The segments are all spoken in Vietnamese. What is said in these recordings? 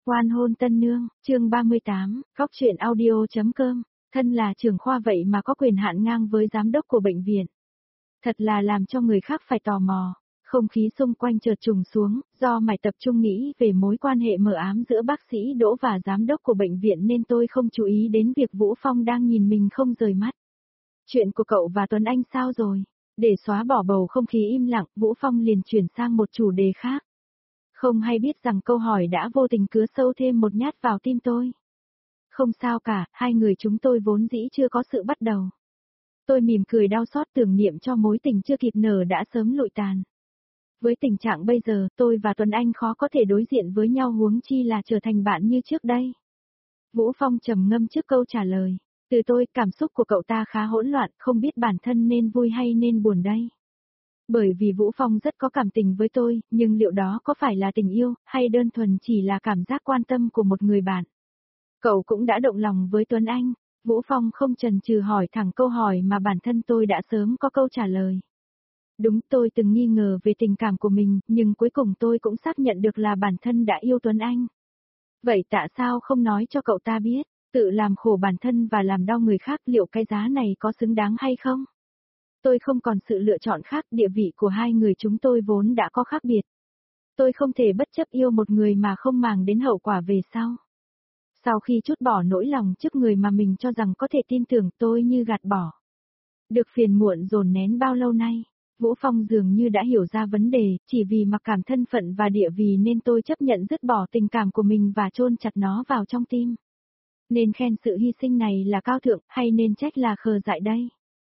Oan hôn tân nương, chương 38, góc truyện audio.com, thân là trưởng khoa vậy mà có quyền hạn ngang với giám đốc của bệnh viện. Thật là làm cho người khác phải tò mò, không khí xung quanh chợt trùng xuống, do mải tập trung nghĩ về mối quan hệ mờ ám giữa bác sĩ Đỗ và giám đốc của bệnh viện nên tôi không chú ý đến việc Vũ Phong đang nhìn mình không rời mắt. Chuyện của cậu và Tuấn Anh sao rồi? Để xóa bỏ bầu không khí im lặng, Vũ Phong liền chuyển sang một chủ đề khác. Không hay biết rằng câu hỏi đã vô tình cứa sâu thêm một nhát vào tim tôi. Không sao cả, hai người chúng tôi vốn dĩ chưa có sự bắt đầu. Tôi mỉm cười đau xót tưởng niệm cho mối tình chưa kịp nở đã sớm lụi tàn. Với tình trạng bây giờ, tôi và Tuấn Anh khó có thể đối diện với nhau huống chi là trở thành bạn như trước đây. Vũ Phong trầm ngâm trước câu trả lời. Từ tôi, cảm xúc của cậu ta khá hỗn loạn, không biết bản thân nên vui hay nên buồn đây. Bởi vì Vũ Phong rất có cảm tình với tôi, nhưng liệu đó có phải là tình yêu, hay đơn thuần chỉ là cảm giác quan tâm của một người bạn? Cậu cũng đã động lòng với Tuấn Anh. Vũ Phong không chần chừ hỏi thẳng câu hỏi mà bản thân tôi đã sớm có câu trả lời. Đúng, tôi từng nghi ngờ về tình cảm của mình, nhưng cuối cùng tôi cũng xác nhận được là bản thân đã yêu Tuấn Anh. Vậy tại sao không nói cho cậu ta biết, tự làm khổ bản thân và làm đau người khác, liệu cái giá này có xứng đáng hay không? Tôi không còn sự lựa chọn khác, địa vị của hai người chúng tôi vốn đã có khác biệt. Tôi không thể bất chấp yêu một người mà không màng đến hậu quả về sau. Sau khi trút bỏ nỗi lòng trước người mà mình cho rằng có thể tin tưởng, tôi như gạt bỏ. Được phiền muộn dồn nén bao lâu nay, Vũ Phong dường như đã hiểu ra vấn đề, chỉ vì mặc cảm thân phận và địa vị nên tôi chấp nhận dứt bỏ tình cảm của mình và chôn chặt nó vào trong tim. Nên khen sự hy sinh này là cao thượng, hay nên trách là khờ dại đây?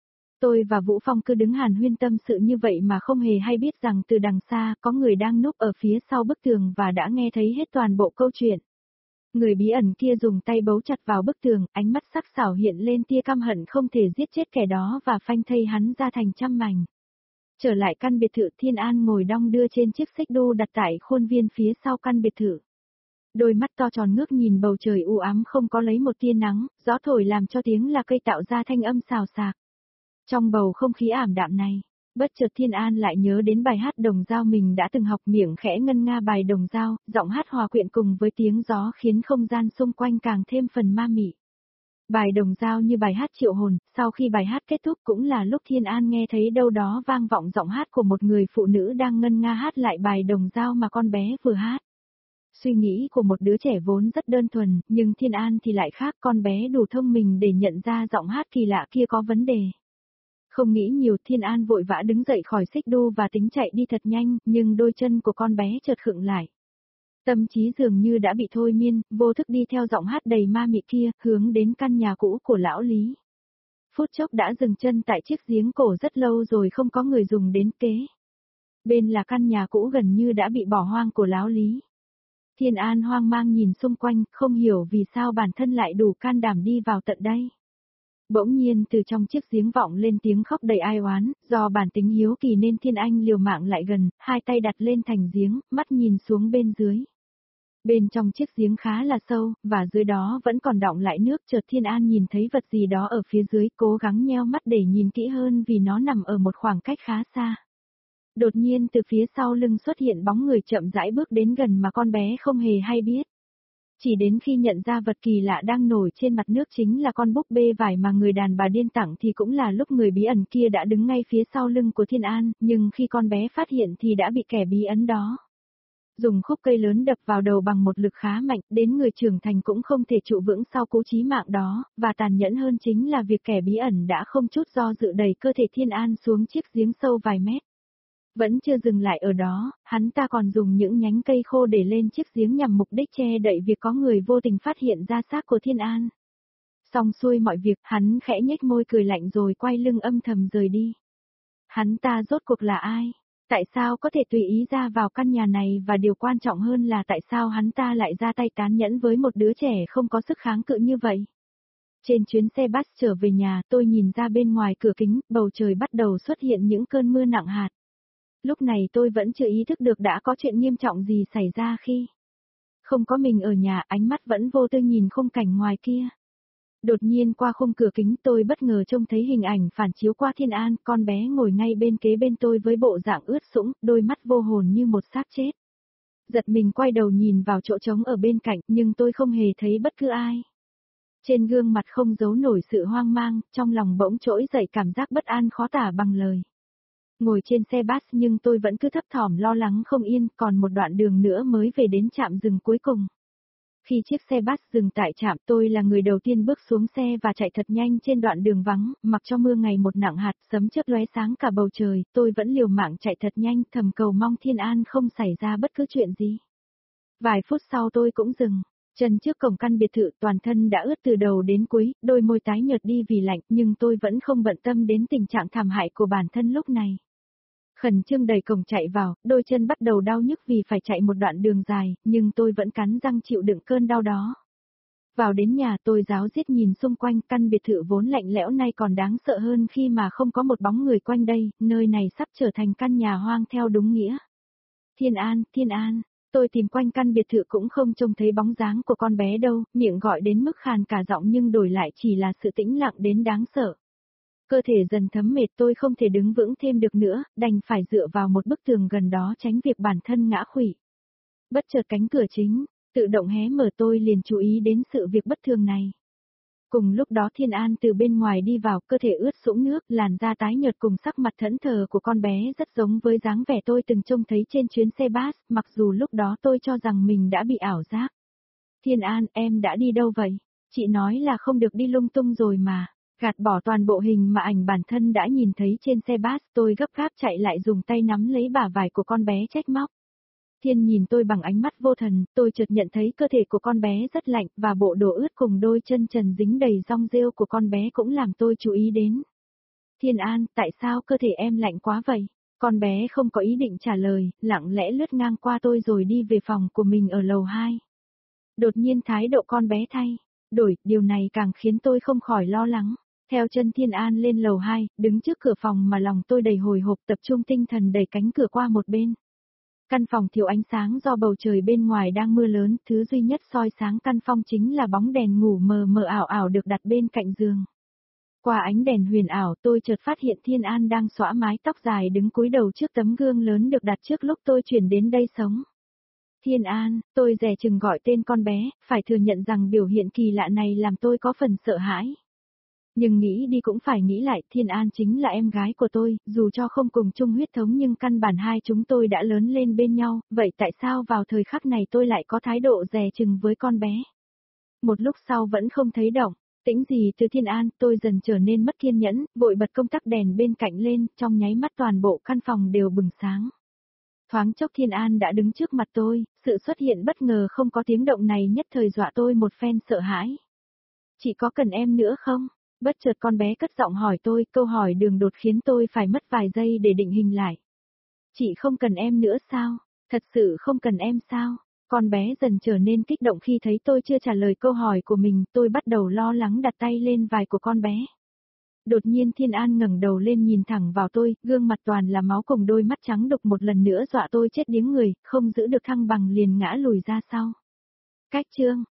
Tôi và Vũ Phong cứ đứng hàn huyên tâm sự như vậy mà không hề hay biết rằng từ đằng xa có người đang núp ở phía sau bức tường và đã nghe thấy hết toàn bộ câu chuyện. Người bí ẩn kia dùng tay bấu chặt vào bức tường, ánh mắt sắc sảo hiện lên tia căm hận không thể giết chết kẻ đó và phanh thây hắn ra thành trăm mảnh. Trở lại căn biệt thự, Thiên An ngồi đong đưa trên chiếc xích đu đặt tại khuôn viên phía sau căn biệt thự. Đôi mắt to tròn ngước nhìn bầu trời u ám không có lấy một tia nắng, gió thổi làm cho tiếng là cây tạo ra thanh âm xào xạc. Trong bầu không khí ảm đạm này, bất chợt Thiên An lại nhớ đến bài hát Đồng Dao mình đã từng học, miệng khẽ ngân nga bài Đồng Dao, giọng hát hòa quyện cùng với tiếng gió khiến không gian xung quanh càng thêm phần ma mị. Bài Đồng Dao như bài hát triệu hồn, sau khi bài hát kết thúc cũng là lúc Thiên An nghe thấy đâu đó vang vọng giọng hát của một người phụ nữ đang ngân nga hát lại bài Đồng Dao mà con bé vừa hát. Suy nghĩ của một đứa trẻ vốn rất đơn thuần, nhưng Thiên An thì lại khác, con bé đủ thông minh để nhận ra giọng hát kỳ lạ kia có vấn đề. Không nghĩ nhiều, Thiên An vội vã đứng dậy khỏi xích đu và tính chạy đi thật nhanh, nhưng đôi chân của con bé chợt khựng lại. Tâm trí dường như đã bị thôi miên, vô thức đi theo giọng hát đầy ma mị kia, hướng đến căn nhà cũ của lão Lý. Phút chốc đã dừng chân tại chiếc giếng cổ rất lâu rồi không có người dùng đến kế. Bên là căn nhà cũ gần như đã bị bỏ hoang của lão Lý. Thiên An hoang mang nhìn xung quanh, không hiểu vì sao bản thân lại đủ can đảm đi vào tận đây. Bỗng nhiên từ trong chiếc giếng vọng lên tiếng khóc đầy ai oán, do bản tính hiếu kỳ nên Thiên Anh liều mạng lại gần, hai tay đặt lên thành giếng, mắt nhìn xuống bên dưới. Bên trong chiếc giếng khá là sâu, và dưới đó vẫn còn đọng lại nước, chợt Thiên An nhìn thấy vật gì đó ở phía dưới, cố gắng nheo mắt để nhìn kỹ hơn vì nó nằm ở một khoảng cách khá xa. Đột nhiên từ phía sau lưng xuất hiện bóng người chậm rãi bước đến gần mà con bé không hề hay biết. Chỉ đến khi nhận ra vật kỳ lạ đang nổi trên mặt nước chính là con búp bê vải mà người đàn bà điên tặng thì cũng là lúc người bí ẩn kia đã đứng ngay phía sau lưng của Thiên An, nhưng khi con bé phát hiện thì đã bị kẻ bí ẩn đó dùng khúc cây lớn đập vào đầu bằng một lực khá mạnh, đến người trưởng thành cũng không thể trụ vững sau cú chí mạng đó, và tàn nhẫn hơn chính là việc kẻ bí ẩn đã không chút do dự đẩy cơ thể Thiên An xuống chiếc giếng sâu vài mét. Vẫn chưa dừng lại ở đó, hắn ta còn dùng những nhánh cây khô để lên chiếc giếng nhằm mục đích che đậy việc có người vô tình phát hiện ra xác của Thiên An. Xong xuôi mọi việc, hắn khẽ nhếch môi cười lạnh rồi quay lưng âm thầm rời đi. Hắn ta rốt cuộc là ai? Tại sao có thể tùy ý ra vào căn nhà này, và điều quan trọng hơn là tại sao hắn ta lại ra tay tàn nhẫn với một đứa trẻ không có sức kháng cự như vậy? Trên chuyến xe bus trở về nhà, tôi nhìn ra bên ngoài cửa kính, bầu trời bắt đầu xuất hiện những cơn mưa nặng hạt. Lúc này tôi vẫn chưa ý thức được đã có chuyện nghiêm trọng gì xảy ra khi không có mình ở nhà, ánh mắt vẫn vô tư nhìn khung cảnh ngoài kia. Đột nhiên qua khung cửa kính tôi bất ngờ trông thấy hình ảnh phản chiếu qua Thiên An, con bé ngồi ngay bên kế bên tôi với bộ dạng ướt sũng, đôi mắt vô hồn như một xác chết. giật mình quay đầu nhìn vào chỗ trống ở bên cạnh nhưng tôi không hề thấy bất cứ ai. Trên gương mặt không giấu nổi sự hoang mang, trong lòng bỗng trỗi dậy cảm giác bất an khó tả bằng lời. Ngồi trên xe bus nhưng tôi vẫn cứ thấp thỏm lo lắng không yên, còn một đoạn đường nữa mới về đến trạm dừng cuối cùng. Khi chiếc xe bus dừng tại trạm, tôi là người đầu tiên bước xuống xe và chạy thật nhanh trên đoạn đường vắng, mặc cho mưa ngày một nặng hạt, sấm chớp lóe sáng cả bầu trời, tôi vẫn liều mạng chạy thật nhanh, thầm cầu mong thiên an không xảy ra bất cứ chuyện gì. Vài phút sau tôi cũng dừng. Chân trước cổng căn biệt thự, toàn thân đã ướt từ đầu đến cuối, đôi môi tái nhợt đi vì lạnh, nhưng tôi vẫn không bận tâm đến tình trạng thảm hại của bản thân lúc này. Khẩn trương đẩy cổng chạy vào, đôi chân bắt đầu đau nhức vì phải chạy một đoạn đường dài, nhưng tôi vẫn cắn răng chịu đựng cơn đau đó. Vào đến nhà tôi ráo riết nhìn xung quanh, căn biệt thự vốn lạnh lẽo nay còn đáng sợ hơn khi mà không có một bóng người quanh đây, nơi này sắp trở thành căn nhà hoang theo đúng nghĩa. Thiên An, Thiên An. Tôi tìm quanh căn biệt thự cũng không trông thấy bóng dáng của con bé đâu, miệng gọi đến mức khàn cả giọng nhưng đổi lại chỉ là sự tĩnh lặng đến đáng sợ. Cơ thể dần thấm mệt, tôi không thể đứng vững thêm được nữa, đành phải dựa vào một bức tường gần đó tránh việc bản thân ngã khuỵu. Bất chợt cánh cửa chính tự động hé mở, tôi liền chú ý đến sự việc bất thường này. Cùng lúc đó Thiên An từ bên ngoài đi vào, cơ thể ướt sũng nước, làn da tái nhợt cùng sắc mặt thẫn thờ của con bé rất giống với dáng vẻ tôi từng trông thấy trên chuyến xe bus, mặc dù lúc đó tôi cho rằng mình đã bị ảo giác. Thiên An, em đã đi đâu vậy? Chị nói là không được đi lung tung rồi mà. Gạt bỏ toàn bộ hình mà ảnh bản thân đã nhìn thấy trên xe bus, tôi gấp gáp chạy lại dùng tay nắm lấy bả vai của con bé trách móc. Thiên nhìn tôi bằng ánh mắt vô thần, tôi chợt nhận thấy cơ thể của con bé rất lạnh, và bộ đồ ướt cùng đôi chân trần dính đầy rong rêu của con bé cũng làm tôi chú ý đến. Thiên An, tại sao cơ thể em lạnh quá vậy? Con bé không có ý định trả lời, lặng lẽ lướt ngang qua tôi rồi đi về phòng của mình ở lầu 2. Đột nhiên thái độ con bé thay đổi, điều này càng khiến tôi không khỏi lo lắng. Theo chân Thiên An lên lầu 2, đứng trước cửa phòng mà lòng tôi đầy hồi hộp, tập trung tinh thần đẩy cánh cửa qua một bên. Căn phòng thiếu ánh sáng do bầu trời bên ngoài đang mưa lớn, thứ duy nhất soi sáng căn phòng chính là bóng đèn ngủ mờ mờ ảo ảo được đặt bên cạnh giường. Qua ánh đèn huyền ảo, tôi chợt phát hiện Thiên An đang xõa mái tóc dài đứng cúi đầu trước tấm gương lớn được đặt trước lúc tôi chuyển đến đây sống. Thiên An, tôi dè chừng gọi tên con bé, phải thừa nhận rằng biểu hiện kỳ lạ này làm tôi có phần sợ hãi. Nhưng nghĩ đi cũng phải nghĩ lại, Thiên An chính là em gái của tôi, dù cho không cùng chung huyết thống nhưng căn bản hai chúng tôi đã lớn lên bên nhau, vậy tại sao vào thời khắc này tôi lại có thái độ dè chừng với con bé? Một lúc sau vẫn không thấy động tĩnh gì từ Thiên An, tôi dần trở nên mất kiên nhẫn, vội bật công tắc đèn bên cạnh lên, trong nháy mắt toàn bộ căn phòng đều bừng sáng. Thoáng chốc Thiên An đã đứng trước mặt tôi, sự xuất hiện bất ngờ không có tiếng động này nhất thời dọa tôi một phen sợ hãi. Chị có cần em nữa không? Bất chợt con bé cất giọng hỏi tôi, câu hỏi đường đột khiến tôi phải mất vài giây để định hình lại. Chị không cần em nữa sao? Thật sự không cần em sao? Con bé dần trở nên kích động khi thấy tôi chưa trả lời câu hỏi của mình, tôi bắt đầu lo lắng đặt tay lên vai của con bé. Đột nhiên Thiên An ngẩng đầu lên nhìn thẳng vào tôi, gương mặt toàn là máu cùng đôi mắt trắng đục một lần nữa dọa tôi chết điếng người, không giữ được thăng bằng liền ngã lùi ra sau. Cách chương